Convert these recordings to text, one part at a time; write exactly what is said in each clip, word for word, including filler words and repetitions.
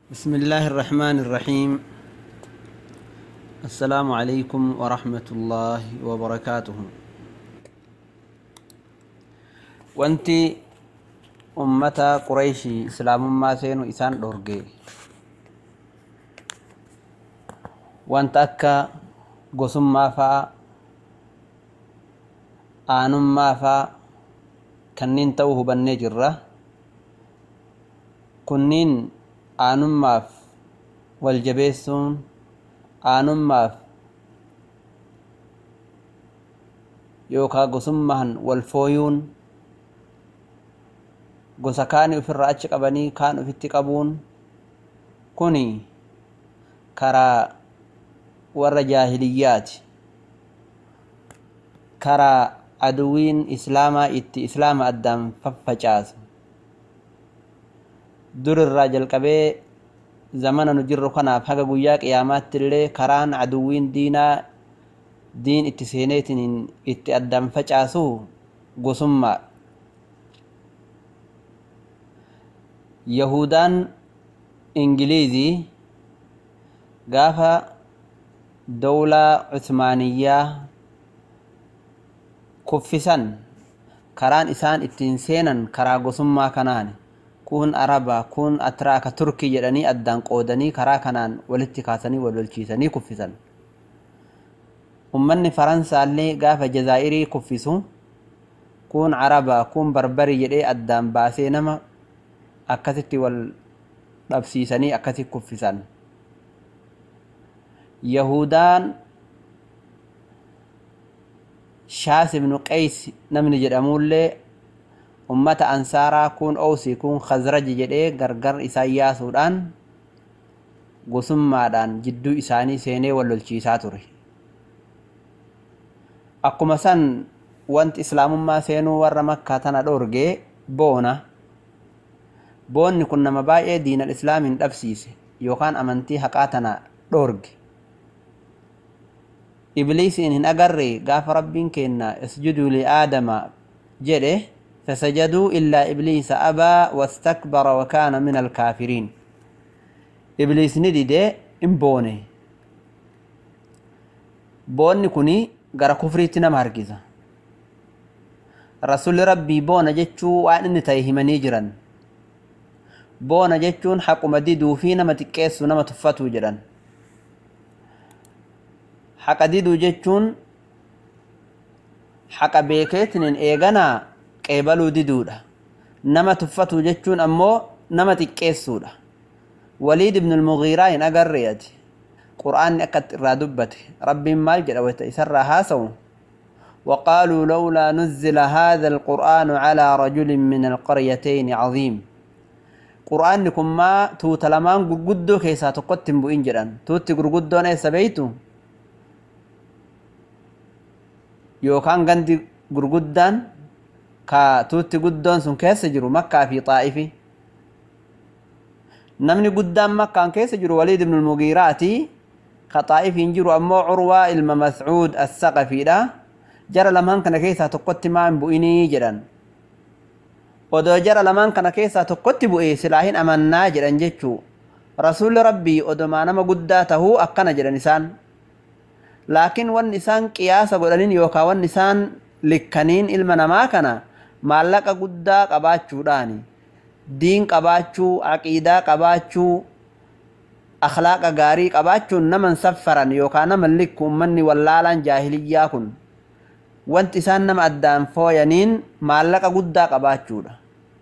بسم الله الرحمن الرحيم. السلام عليكم ورحمة الله وبركاته. وانتي أمتا قريشي إسلام ما سينو إسان دورجي وانت أكا قسم ما فا آنم ما فا كنين توه بالنجرة كنين aanummaaf wal jabeessuun aanummaaf yookaan gosummaan wal fooyuun gosa kaanii ofirraa achi qabanii kaan ofitti qabuun kuni karaa warra jaahiliyyaati, karaa aduwiin islaamaa itti islaama addaan faffacaasu. dur irraa jalqabee zamana nu jirru kanaaf haga guyyaa qiyaamaatti illee karaan aduwwiin diinaa diin itti seeneetiin itti addaan facaasu gosummaa. Yahudaan Ingiliizii gaafa dawlaa Usmaaniyyaa kuffisan karaan isaan ittiin seenan karaa gosummaa kanaani. kun araba kun atraaka turkii jedhanii addaan qoodanii karaa kanaan walitti kaasanii wal lolchiisanii kuffisan. Ummanni Faransaallee gaafa Jazaa'irii kuffisu kun araba kun barbarii jedhee addaan baasee nama akkasitti wal dhabsiisanii akkasitti kuffisan. Yahudaan Shaas ibn Qays namni jedhamullee ummata ansaaraa kun Awsii kun Khazraj jedhee gargar isaan yaasuudhaan gosummaadhaan jidduu isaanii seenee wal lolchiisaa ture. Akkuma san wanti islaamummaa seenuu warra Makkaa tana dhoorgee boona. Boonni kun nama baay'ee diinal islaamin dhabsiise yookaan amantii haqaa tana dhoorge. Ibliisiin hin agarre gaafa rabbiin kenna isjuduu li aadama jedhe فسجدوا إلا إبليس أبى واستكبر وكان من الكافرين. إبليس نديد إمبوني بوني كوني غرا كفريتنا ماركزة رسول ربي بونا جتشو وان نتايه منيجرا بونا جتشون حق مديدو فينا متكيس ونما تفتو جرا حق ديدو جتشون حق بيكيتن إيغانا qeebaluu diduudha. Nama tuffatu jechuun ammoo nama xiqqeessuudha. Waliid ibn al-Mughiiraa hin agarreeti. Qur'aanni akkatti irraa dubbate rabbiin maal jedha wayta isarraa haasawu وقالوا لولا نزل هذا القرآن على رجل من القريتين عظيم. قرآنكم ما توتلمان غرغدو كيسا تقتم بوئن جران توتي غرغدو نيسا بيتو يوكان غندي غرغدان ka tuutti guddoon sun keessa jiru Makkaa fi Xaa'ifi. Namni guddaan Makkaan keessa jiru Waliid ibn al-Mughiiraati, ka Xaa'ifiin jiru ammoo Urwaa ilma Mas'uud as-Saqafiidha. Jara lamaan kana keessaa tokkotti maa hin bu'inii jedhan. Odoo jara lamaan kana keessaa tokkotti bu'ee silaa hin amannaa jedhan jechuu. Rasuulli Rabbii odomaa nama guddaa tahuu akkana jedhan isaan. Laakiin wanni isaan qiyaasa godhaniin yookaan wanni isaan likkaniin ilma namaa kana maallaqa guddaa qabaachuudhaani, diin qabaachuu, aqiidaa qabaachuu, akhlaaqa gaarii qabaachuun naman saffaran yookaan naman likku ummanni wallaalaan jaahiliyyaa kun wanti isaan nama addaan fooyaniin maallaqa guddaa qabaachuudha.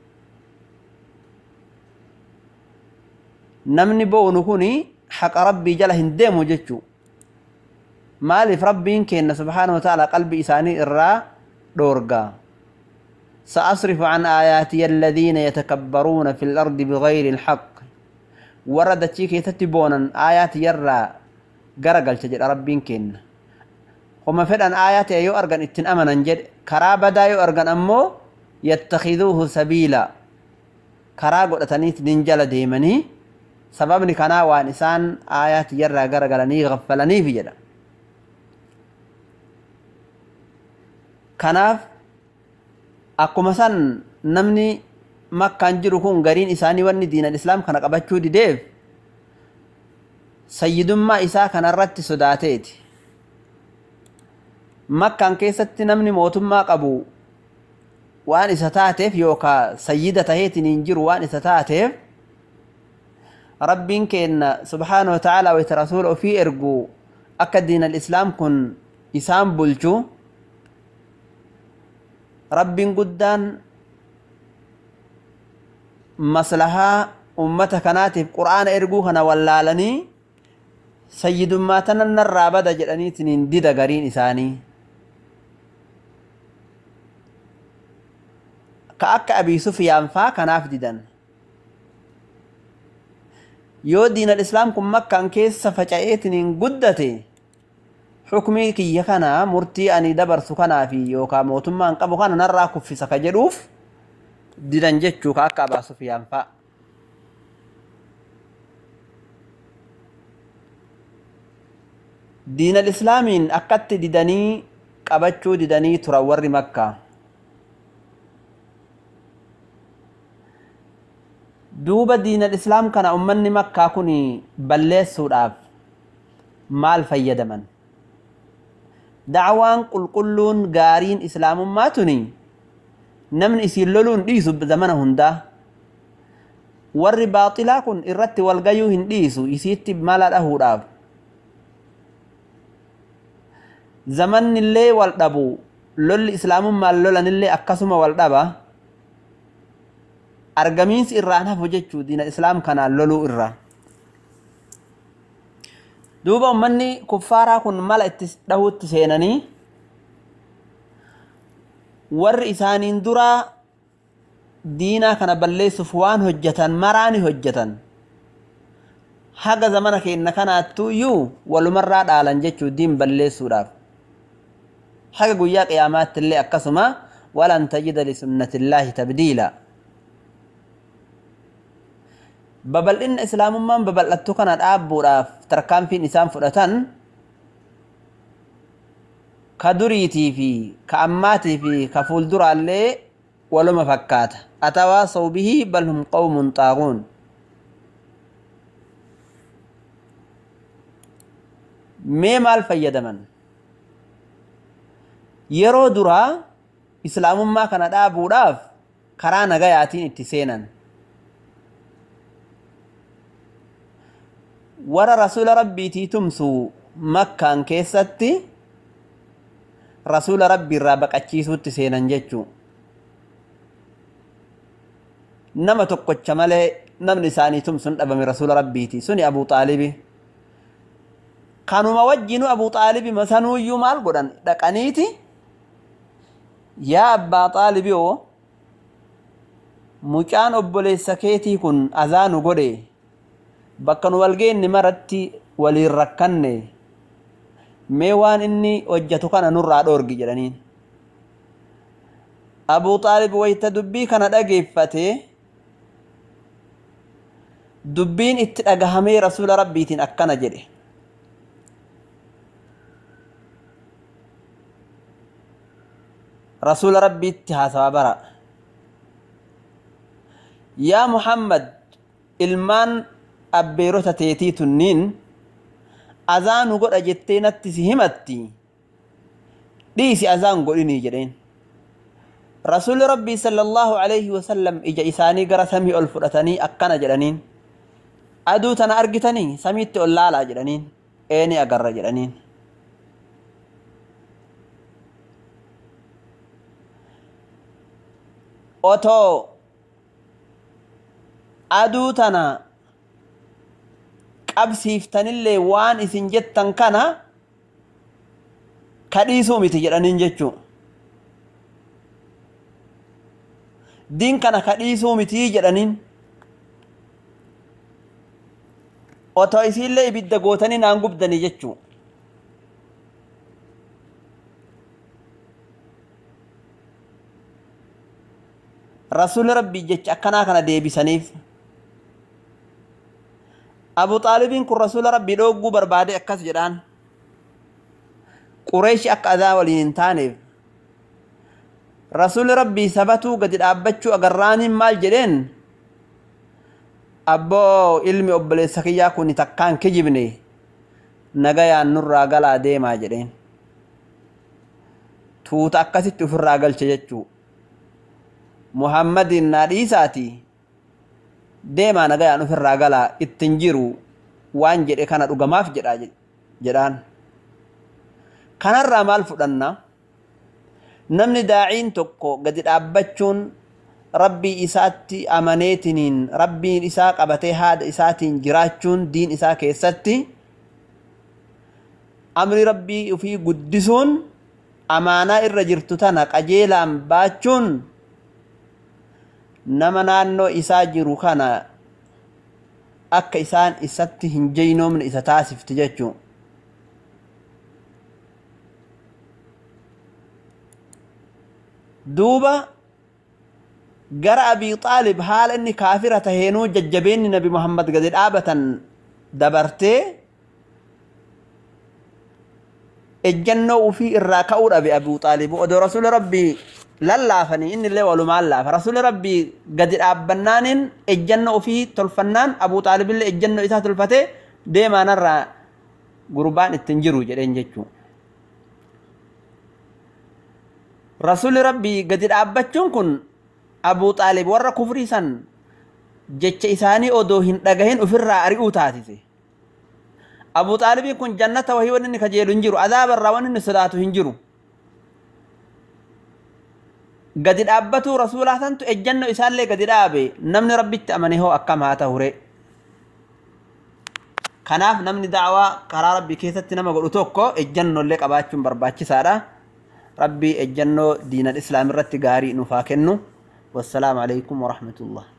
Namni boonu kuni haqa rabbii jala hin deemu jechuu. Maaliif rabbiin kenna subhaanahu wa ta'ala qalbii isaanii irraa dhoorgaa. سأصرف عن آياتي الذين يتكبرون في الأرض بغير الحق. وردت شيء تتبونا آيات يرى قرقل تجد ربين كن وما فدان آيات يو أرغن اتن أمنا جد كرابة دا يو أرغن أمو يتخذوه سبيلا كراغو أتنيت ننجل ديمني سببني كنا وانسان آيات يرى قرقلني غفلني في جدا كناف akkuma san namni Makkaan jiru kun gariin isaanii wanni diinal islaam kana qabachuu dideef sayyidummaa isaa kanarratti sodaateeti. Makkaan keessatti namni mootummaa qabu waan isa taateef yookaan sayyida taheetiin hin jiru waan isa taateef rabbiin kenna subhaanahu wa ta'ala wa rasuula ofii ergu akka diin al-islaam kun isaan bulchu rabbiin guddaan maslahaa ummata kanaatiif qur'aana erguu kana wallaalanii sayyidummaa tanan narraa bada jedhaniitiin hin dida gariin isaanii ka akka Abii Sufyaan faa kanaaf didan. Yoo diin al-islaam kun makkaan keessa faca'eetiin hin guddate xukmii kiyya kana murtii ani dabarsu kanaa fi yookaan mootummaan qabu kana narraa kuffisa ka jedhuuf didan jechuu ka akka Abaa Sufyaan faa. Diin al-islaamiin akkatti didanii qabachuu didanii turan warri Makkaa. Duuba diin al-islaam kana ummanni Makkaa kun balleessuudhaaf maal fayyadaman? Da'waan qulqulluun gaariin islaamummaa tuni namni isiin loluun dhiisu zamana hundaa. Warri baaxilaa kun irratti walgayuu hin dhiisu isiitti mala dhahuudhaaf. Zamannillee wal dhabu lolli islaamummaan lolanillee akkasuma wal dhaba. Argamiinsi irraan hafu jechuu diina islaam kanaan loluu irra. Duuba ummanni kuffaaraa kun mala itti dhahuutti seenanii warri isaaniin duraa diinaa kana balleessuuf waan hojjetan maraani hojjetan. Haga zamana keenya kanaattuu iyyuu walumarraa dhaalan jechuu diin balleessuudhaaf. Haga guyyaa qiyaamaatti illee akkasuma walan tajida li sunnatillaahi tabdiila. Babal'inna islaamummaan babal'attu kana dhaabbuudhaaf tarkaanfiin isaan fudhatan ka duriitii fi ka ammaatii fi ka fuulduraallee waluma fakkaata. Atawaasaw bihi bal hum qawmun xaaguun. Mee maal fayyadaman? Yeroo duraa islaamummaa kana dhaabuudhaaf karaa nagayaatiin itti seenan. Warra rasuula rabbiitii tumsu Makkaan keessatti rasuula rabbii irraa baqachiisuutti seenan jechuu. Nama tokkocha malee namni isaanii tumsuun dhabame rasuula rabbiiti suni Abuu Xaalibi. Kanuma wajjinu Abuu Xaalibi masanuuyyuu maal godhan dhaqaniiti yaa Abbaa Xaalibi oo mucaan obboleessa keetii kun azaanu godhe bakka nu walgeenni maratti waliin rakkanne mee waan inni hojjetu kana nurraa dhoorgi jedhaniin. Abuu Xaalib wayita dubbii kana dhageeffate dubbiin itti dhagahamee rasuula rabbiitiin akkana jedhe. Rasuula rabbiitti haasawa bara. Yaa Muhammad ilmaan abbeerota teetii tunniin azaanu godha jettee natti si himatti dhiisi azaan godhinii jedheen. Rasuulli rabbii sallallahu alayhi wasallam ija isaanii gara samii ol fudhatanii akkana jedhaniin. Aduu tana argitanii samiitti ol laalaa jedhaniin. Eeni agarra jedhaniin. Otoo aduu tana qabsiiftanillee waan isin jettan kana kadhiisuu miti jedhaniin jechuu. Diin kana kadhiisuu miti jedhaniin. Otoo isiillee ibidda gootanii naan gubdanii jechuu. Rasuulli rabbii jecha akkanaa kana deebisaniif. Abuu Xaalibiin kun rasuula rabbii dhogguu barbaade akkas jedhaan. Qureeshi akka azaa waliin hin taaneef. Rasuulli rabbii sabatuu gadi dhaabbachuu agarraaniin maal jedheen? abboo ilmi obboleessa kiyyaa kun takkaan kijibne nagayaan nurraa galaa deemaa jedheen tuuta akkasitti ofirraa galche jechuu muhammadin naa dhiisaati deemaa nagayaan ofirraa galaa ittin jiru waan jedhe kana dhugamaaf jedhaa jedhaan kanarraa maal fudhanna namni daa'iin tokko gadi dhaabbachuun rabbii isaatti amaneetiniin rabbiin isaa qabatee haada isaatiin jiraachuun diin isaa keessatti amri rabbii ufii guddisuun amaanaa irra jirtu tana qajeelaan baachuun nama naannoo isaa jiru kana akka isaan isatti hin jeynoomne isa taasifti jechuu duuba gara Abi Xaalib haala inni kaafira taheenuu jajjabeenni Nabi Muhammad gadi dhaabatan dabartee ejjannoo ufii irraa ka'uu dhabe Abu Xaalib odoo rasuula rabbii lallaafanii inni illee walumaan laafa rasuula rabbii gadi dhaabbannaanin ejjannoo ufii tolfannaan Abu Xaalib illee ejjannoo isaa tolfatee deemaanarraa gurbaan ittiin jiru jedheen jechuu rasuuli rabbii gadi dhaabbachuun kun Abu Xaalib warra kufrii san jecha isaanii odoo hin dhagahin ofirraa ari'uu taasise Abu Xaalibii kun jannata wahii waan inni kajeelu hin jiru adaabarraa waan inni sodaatu hin jiru gadi dhaabbatu rasuulaa santu ejjannoo isaallee gadi dhaabe namni rabbitti amane hoo akkam haa ta'ure kanaaf namni da'waa karaa rabbii keessatti nama godhu tokko ejjannollee qabaachuun barbaachisaadha rabbii ejjannoo diinal islaam irratti gaarii nuuf haa kennu wassalamu alaykum wa rahmatullah